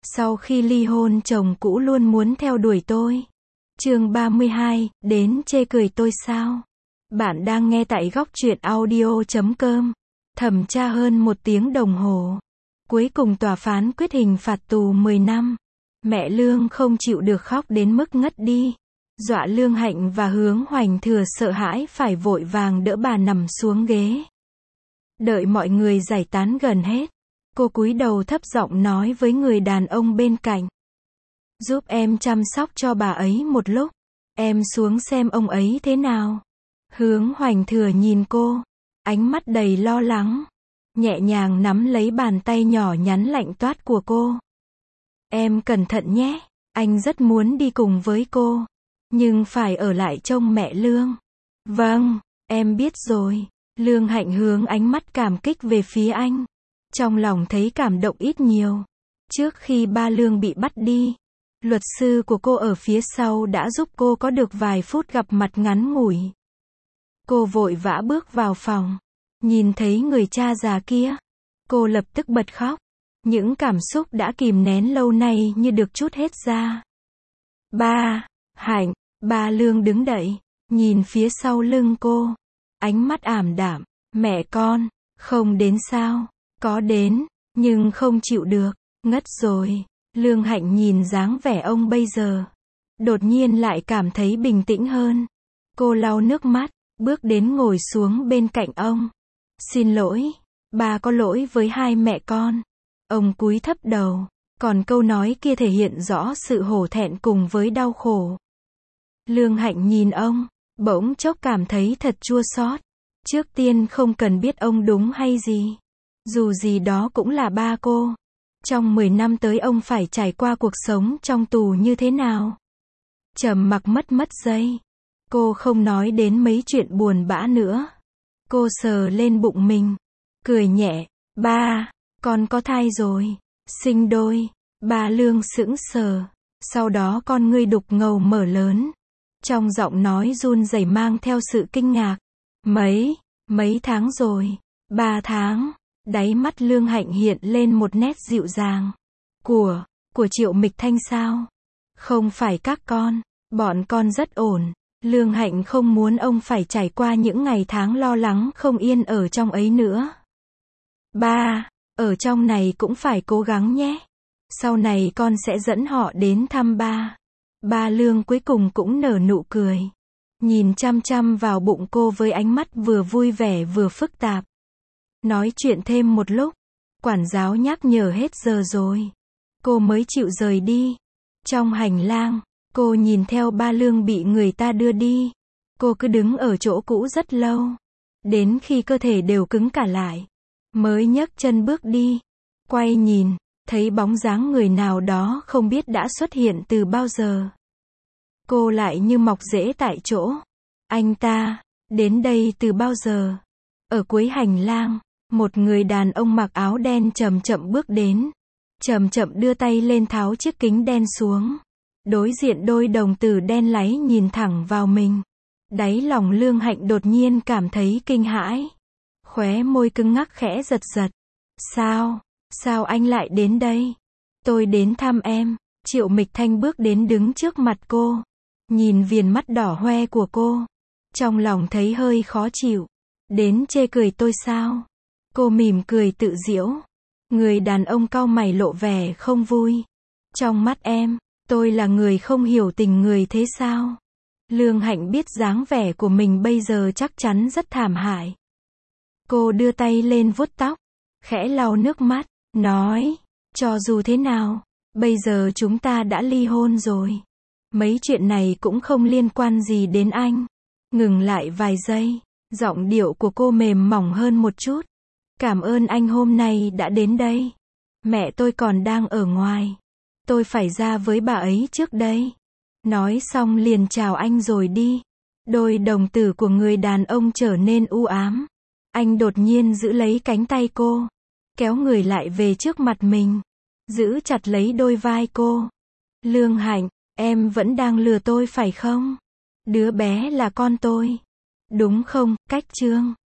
Sau khi ly hôn chồng cũ luôn muốn theo đuổi tôi. Chương 32, đến chê cười tôi sao? Bạn đang nghe tại góc truyện audio.com. Thẩm tra hơn 1 tiếng đồng hồ. Cuối cùng tòa phán quyết hình phạt tù 10 năm. Mẹ Lương không chịu được khóc đến mức ngất đi. Dọa Lương Hạnh và Hướng Hoành Thừa sợ hãi phải vội vàng đỡ bà nằm xuống ghế. Đợi mọi người giải tán gần hết, cô cúi đầu thấp giọng nói với người đàn ông bên cạnh. Giúp em chăm sóc cho bà ấy một lúc. Em xuống xem ông ấy thế nào. Hướng Hoành Thừa nhìn cô, ánh mắt đầy lo lắng, nhẹ nhàng nắm lấy bàn tay nhỏ nhắn lạnh toát của cô. Em cẩn thận nhé, anh rất muốn đi cùng với cô, nhưng phải ở lại trông mẹ Lương. Vâng, em biết rồi. Lương Hạnh hướng ánh mắt cảm kích về phía anh. Trong lòng thấy cảm động ít nhiều. Trước khi ba Lương bị bắt đi, luật sư của cô ở phía sau đã giúp cô có được vài phút gặp mặt ngắn ngủi. Cô vội vã bước vào phòng. Nhìn thấy người cha già kia, cô lập tức bật khóc. Những cảm xúc đã kìm nén lâu nay như được trút hết ra. Ba, Hạnh, ba Lương đứng dậy, nhìn phía sau lưng cô. Ánh mắt ảm đạm. Mẹ con, không đến sao? Có đến, nhưng không chịu được, ngất rồi. Lương Hạnh nhìn dáng vẻ ông bây giờ, đột nhiên lại cảm thấy bình tĩnh hơn. Cô lau nước mắt, bước đến ngồi xuống bên cạnh ông. Xin lỗi, ba có lỗi với hai mẹ con. Ông cúi thấp đầu, còn câu nói kia thể hiện rõ sự hổ thẹn cùng với đau khổ. Lương Hạnh nhìn ông, bỗng chốc cảm thấy thật chua xót. Trước tiên không cần biết ông đúng hay gì. Dù gì đó cũng là ba cô. Trong 10 năm tới ông phải trải qua cuộc sống trong tù như thế nào? Trầm mặc mất giây. Cô không nói đến mấy chuyện buồn bã nữa. Cô sờ lên bụng mình, cười nhẹ. Ba, con có thai rồi. Sinh đôi. Ba Lương sững sờ. Sau đó con ngươi đục ngầu mở lớn. Trong giọng nói run rẩy mang theo sự kinh ngạc. Mấy tháng rồi. 3 tháng. Đáy mắt Lương Hạnh hiện lên một nét dịu dàng. Của Triệu Mịch Thanh sao? Không phải các con. Bọn con rất ổn. Lương Hạnh không muốn ông phải trải qua những ngày tháng lo lắng không yên ở trong ấy nữa. Ba, ở trong này cũng phải cố gắng nhé. Sau này con sẽ dẫn họ đến thăm ba. Ba Lương cuối cùng cũng nở nụ cười. Nhìn chăm chăm vào bụng cô với ánh mắt vừa vui vẻ vừa phức tạp. Nói chuyện thêm một lúc, quản giáo nhắc nhở hết giờ rồi. Cô mới chịu rời đi. Trong hành lang, cô nhìn theo ba Lương bị người ta đưa đi. Cô cứ đứng ở chỗ cũ rất lâu. Đến khi cơ thể đều cứng cả lại, mới nhấc chân bước đi. Quay nhìn, thấy bóng dáng người nào đó không biết đã xuất hiện từ bao giờ. Cô lại như mọc rễ tại chỗ. Anh ta, đến đây từ bao giờ? Ở cuối hành lang, một người đàn ông mặc áo đen chậm chậm bước đến. Chậm chậm đưa tay lên tháo chiếc kính đen xuống. Đối diện đôi đồng tử đen láy nhìn thẳng vào mình. Đáy lòng Lương Hạnh đột nhiên cảm thấy kinh hãi. Khóe môi cứng ngắc khẽ giật giật. Sao anh lại đến đây? Tôi đến thăm em. Triệu Mịch Thanh bước đến đứng trước mặt cô. Nhìn viền mắt đỏ hoe của cô. Trong lòng thấy hơi khó chịu. Đến chê cười tôi sao? Cô mỉm cười tự giễu. Người đàn ông cau mày lộ vẻ không vui. Trong mắt em, tôi là người không hiểu tình người thế sao? Lương Hạnh biết dáng vẻ của mình bây giờ chắc chắn rất thảm hại. Cô đưa tay lên vuốt tóc, khẽ lau nước mắt, nói, cho dù thế nào, bây giờ chúng ta đã ly hôn rồi. Mấy chuyện này cũng không liên quan gì đến anh. Ngừng lại vài giây, giọng điệu của cô mềm mỏng hơn một chút. Cảm ơn anh hôm nay đã đến đây. Mẹ tôi còn đang ở ngoài. Tôi phải ra với bà ấy trước đây. Nói xong liền chào anh rồi đi. Đôi đồng tử của người đàn ông trở nên u ám. Anh đột nhiên giữ lấy cánh tay cô, kéo người lại về trước mặt mình, giữ chặt lấy đôi vai cô. Lương Hạnh, em vẫn đang lừa tôi phải không? Đứa bé là con tôi, đúng không? Cách chương